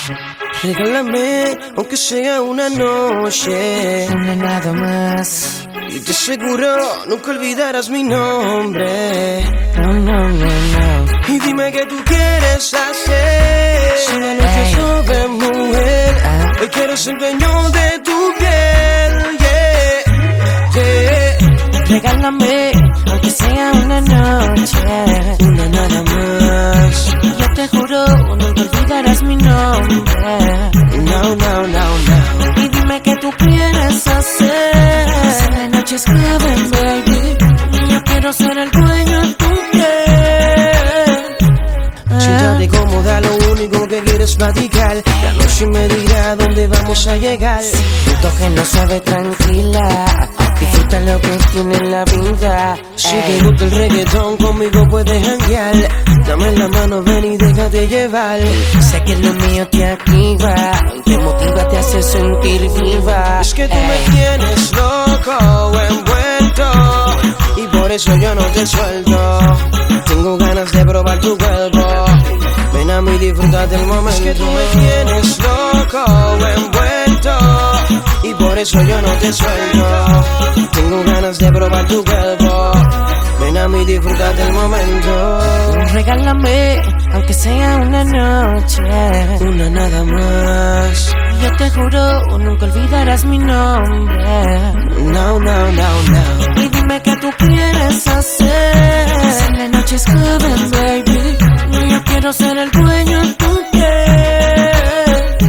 Regálame, aunque sea una noche, una nada más. y te aseguro nunca olvidarás mi nombre. No, no, no, no. Y dime qué tú quieres hacer. Si la noche es joven, mujer, hoy quiero ser dueño de tu piel. Yeah, yeah. Regálame, aunque sea una noche, una nada más. yo te juro, nunca olvidarás mi nombre. No, no, no, no. Y dime qué tú quieres hacer. Si la noche es joven, baby, yo quiero ser el dueño de tu piel. Siéntate cómoda, lo único que quiero es platicar. La noche me dirá dónde vamos a llegar. Siento que no sabe tranquila, disfruta lo que tiene en la vida. Si te gusta el reggaetón, conmigo puedes janguear. Dame la mano, ven y déjate llevar. Sé que lo mío te activa, te motiva, te hace sentir viva. Es que tú me tienes loco, envuelto, y por eso yo no te suelto. Tengo ganas de probar tu cuerpo. Ven a mí, disfruta del momento. Es que tú me tienes loco, envuelto, y por eso yo no te suelto. Tengo ganas de probar tu cuerpo. Ven a mí, disfruta del momento. Regálame, aunque sea una noche, una nada más. yo te juro, nunca olvidarás mi nombre. No, no, no, no. Y dime qué tú quieres hacer. Si la noche es joven, baby, yo quiero ser el dueño de tu piel.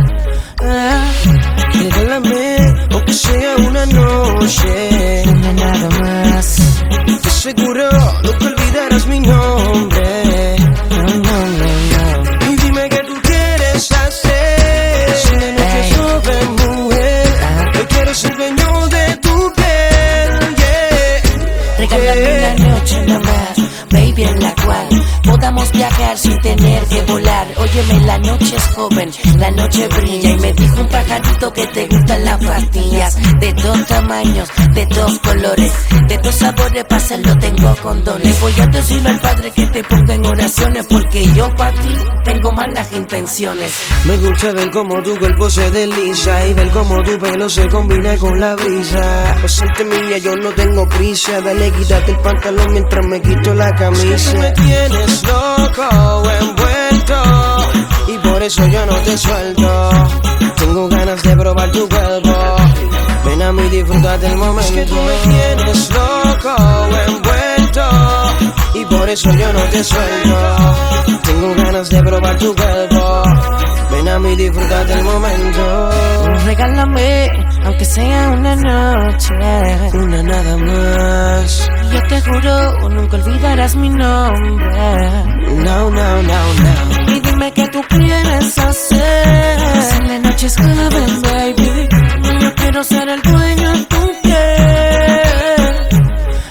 Regálame, aunque sea una noche, una nada más. te aseguro nunca olvidarás mi nombre. No, no, no, no. Y dime qué tú quieres hacer. Si la noche es joven, mujer, hoy quiero ser dueño de tu piel. Yeah, Regálame una noche nada más, baby, en la cual podamos viajar sin tener que volar. Óyeme, la noche es joven, la noche brilla. Y me dijo un pajarito que te gustan las pastillas de dos tamaños, de dos colores, de dos sabores, para hacerlo tengo condones. Voy a decirle al Padre que te ponga en oraciones, porque yo para ti tengo malas intenciones. Me gusta ver cómo tu cuerpo se desliza y ver cómo tu pelo se combina con la brisa. Pasarte mía, yo no tengo prisa. Dale, quítate el pantalón mientras me quito la camisa. Es que tú me tienes loco, envuelto, y por eso yo no te suelto. Tengo ganas de probar tu cuerpo. Ven a mí, disfruta del momento. Es que tú me tienes loco, envuelto, y por eso yo no te suelto. Tengo ganas de probar tu cuerpo. Ven a mí, disfruta del momento. Regálame, aunque sea una noche, una nada más. yo te juro, nunca olvidarás mi nombre. No, no, no, no. Y dime qué tú quieres hacer. Si la noche es joven, baby, yo quiero ser el dueño de tu piel.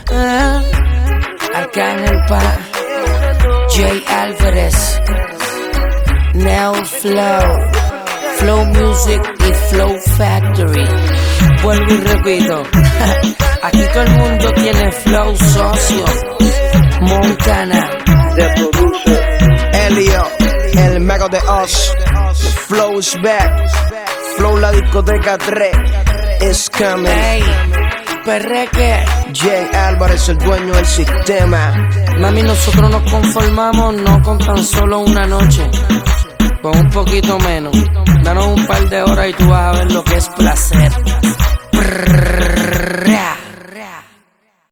Arcángel Pa, Jay Álvarez, Neo Flow, Flow Music y Flow Factory. Vuelvo y repito, aquí todo el mundo tiene flow, socio. Montana, The producer Elio, el mago de Oz. Flow's back. Flow la discoteca 3 is coming. hey, perreque. Jay Álvarez, el dueño del sistema. Mami, nosotros nos conformamos no con tan solo una noche, con un poquito menos. Danos un par de horas y tú vas a ver lo que es placer. Prrr.